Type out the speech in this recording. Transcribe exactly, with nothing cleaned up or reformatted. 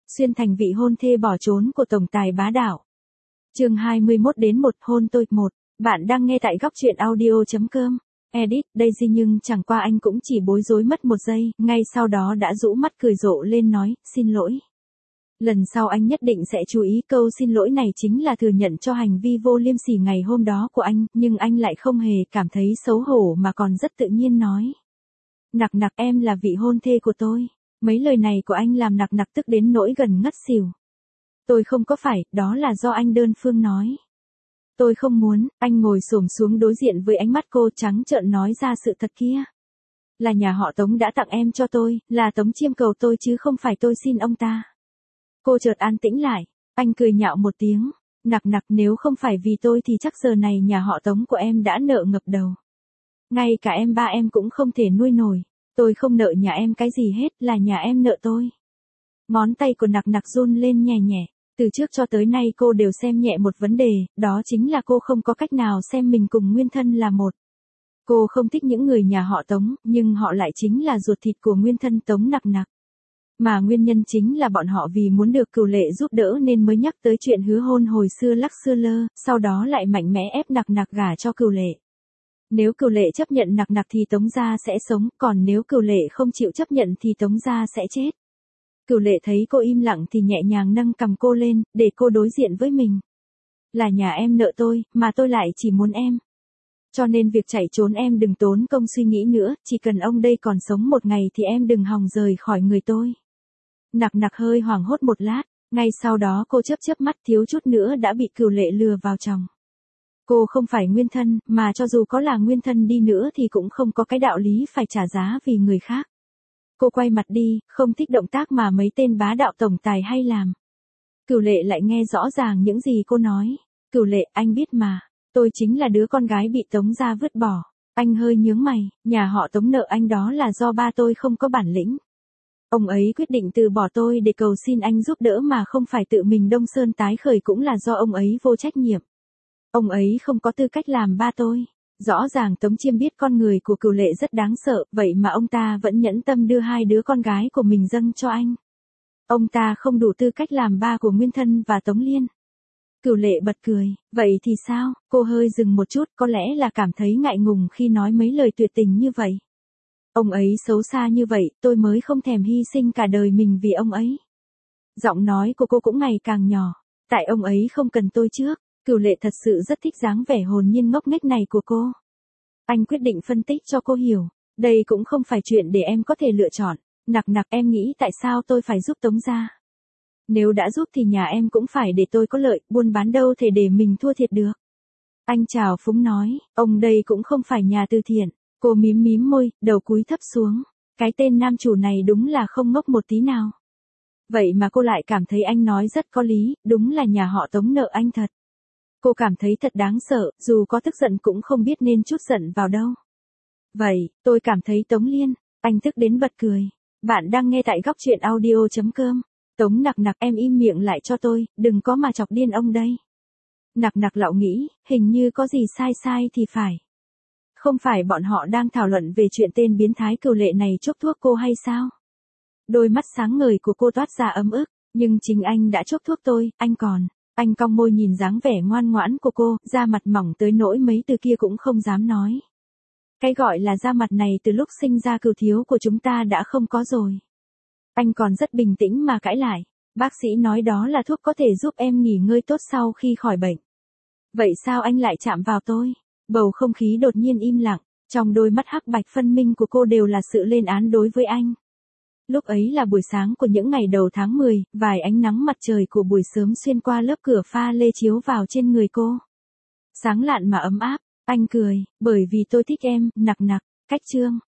Xuyên thành vị hôn thê bỏ trốn của tổng tài bá đạo. Chương hai mươi mốt đến một hôn tôi một. Bạn đang nghe tại góc truyện audio chấm com. Edit, Daisy nhưng chẳng qua anh cũng chỉ bối rối mất một giây, ngay sau đó đã rũ mắt cười rộ lên nói, xin lỗi. Lần sau anh nhất định sẽ chú ý câu xin lỗi này chính là thừa nhận cho hành vi vô liêm sỉ ngày hôm đó của anh, nhưng anh lại không hề cảm thấy xấu hổ mà còn rất tự nhiên nói. Nặc nặc em là vị hôn thê của tôi. Mấy lời này của anh làm nặc nặc tức đến nỗi gần ngất xỉu. Tôi không có phải, đó là do anh đơn phương nói. Tôi không muốn, anh ngồi xổm xuống đối diện với ánh mắt cô trắng trợn nói ra sự thật kia. Là nhà họ Tống đã tặng em cho tôi, là Tống chiêm cầu tôi chứ không phải tôi xin ông ta. Cô chợt an tĩnh lại, anh cười nhạo một tiếng, nặc nặc nếu không phải vì tôi thì chắc giờ này nhà họ Tống của em đã nợ ngập đầu. Ngay cả em ba em cũng không thể nuôi nổi. Tôi không nợ nhà em cái gì hết, là nhà em nợ tôi. Ngón tay của nặc nặc run lên nhẹ nhẹ. Từ trước cho tới nay cô đều xem nhẹ một vấn đề, đó chính là cô không có cách nào xem mình cùng nguyên thân là một. Cô không thích những người nhà họ Tống, nhưng họ lại chính là ruột thịt của nguyên thân Tống nặc nặc. Mà nguyên nhân chính là bọn họ vì muốn được Cửu Lệ giúp đỡ nên mới nhắc tới chuyện hứa hôn hồi xưa lắc xưa lơ, sau đó lại mạnh mẽ ép nặc nặc gả cho Cửu Lệ. Nếu Cửu Lệ chấp nhận nặc nặc thì Tống gia sẽ sống, còn nếu Cửu Lệ không chịu chấp nhận thì Tống gia sẽ chết. Cửu Lệ thấy cô im lặng thì nhẹ nhàng nâng cằm cô lên, để cô đối diện với mình. Là nhà em nợ tôi, mà tôi lại chỉ muốn em. Cho nên việc chạy trốn em đừng tốn công suy nghĩ nữa, chỉ cần ông đây còn sống một ngày thì em đừng hòng rời khỏi người tôi. Nặc nặc hơi hoảng hốt một lát, ngay sau đó cô chớp chớp mắt thiếu chút nữa đã bị Cửu Lệ lừa vào chồng. Cô không phải nguyên thân, mà cho dù có là nguyên thân đi nữa thì cũng không có cái đạo lý phải trả giá vì người khác. Cô quay mặt đi, không thích động tác mà mấy tên bá đạo tổng tài hay làm. Cửu Lệ lại nghe rõ ràng những gì cô nói. Cửu Lệ, anh biết mà, tôi chính là đứa con gái bị Tống gia vứt bỏ. Anh hơi nhướng mày, nhà họ Tống nợ anh đó là do ba tôi không có bản lĩnh. Ông ấy quyết định từ bỏ tôi để cầu xin anh giúp đỡ mà không phải tự mình Đông Sơn tái khởi cũng là do ông ấy vô trách nhiệm. Ông ấy không có tư cách làm ba tôi. Rõ ràng Tống Chiêm biết con người của Cửu Lệ rất đáng sợ, vậy mà ông ta vẫn nhẫn tâm đưa hai đứa con gái của mình dâng cho anh. Ông ta không đủ tư cách làm ba của Nguyên Thân và Tống Liên. Cửu Lệ bật cười, vậy thì sao? Cô hơi dừng một chút, có lẽ là cảm thấy ngại ngùng khi nói mấy lời tuyệt tình như vậy. Ông ấy xấu xa như vậy, tôi mới không thèm hy sinh cả đời mình vì ông ấy. Giọng nói của cô cũng ngày càng nhỏ, tại ông ấy không cần tôi trước. Cửu Lệ thật sự rất thích dáng vẻ hồn nhiên ngốc nghếch này của cô. Anh quyết định phân tích cho cô hiểu, đây cũng không phải chuyện để em có thể lựa chọn. Nặc nặc, em nghĩ tại sao tôi phải giúp Tống gia? Nếu đã giúp thì nhà em cũng phải để tôi có lợi, buôn bán đâu thể để mình thua thiệt được. Anh chào phúng nói, ông đây cũng không phải nhà từ thiện. Cô mím mím môi, đầu cúi thấp xuống. Cái tên nam chủ này đúng là không ngốc một tí nào. Vậy mà cô lại cảm thấy anh nói rất có lý, đúng là nhà họ Tống nợ anh thật. Cô cảm thấy thật đáng sợ, dù có tức giận cũng không biết nên trút giận vào đâu. Vậy, tôi cảm thấy Tống Liên, anh tức đến bật cười. Bạn đang nghe tại góc truyện audio chấm com. Tống nặc nặc, em im miệng lại cho tôi, đừng có mà chọc điên ông đây. Nặc nặc lạo nghĩ, hình như có gì sai sai thì phải. Không phải bọn họ đang thảo luận về chuyện tên biến thái Cửu Lệ này chốc thuốc cô hay sao? Đôi mắt sáng ngời của cô toát ra ấm ức, nhưng chính anh đã chốc thuốc tôi, anh còn. Anh cong môi nhìn dáng vẻ ngoan ngoãn của cô, da mặt mỏng tới nỗi mấy từ kia cũng không dám nói. Cái gọi là da mặt này từ lúc sinh ra Cửu thiếu của chúng ta đã không có rồi. Anh còn rất bình tĩnh mà cãi lại. Bác sĩ nói đó là thuốc có thể giúp em nghỉ ngơi tốt sau khi khỏi bệnh. Vậy sao anh lại chạm vào tôi? Bầu không khí đột nhiên im lặng, trong đôi mắt hắc bạch phân minh của cô đều là sự lên án đối với anh. Lúc ấy là buổi sáng của những ngày đầu tháng mười, vài ánh nắng mặt trời của buổi sớm xuyên qua lớp cửa pha lê chiếu vào trên người cô. Sáng lạn mà ấm áp, anh cười, bởi vì tôi thích em, nặc nặc, cách chương.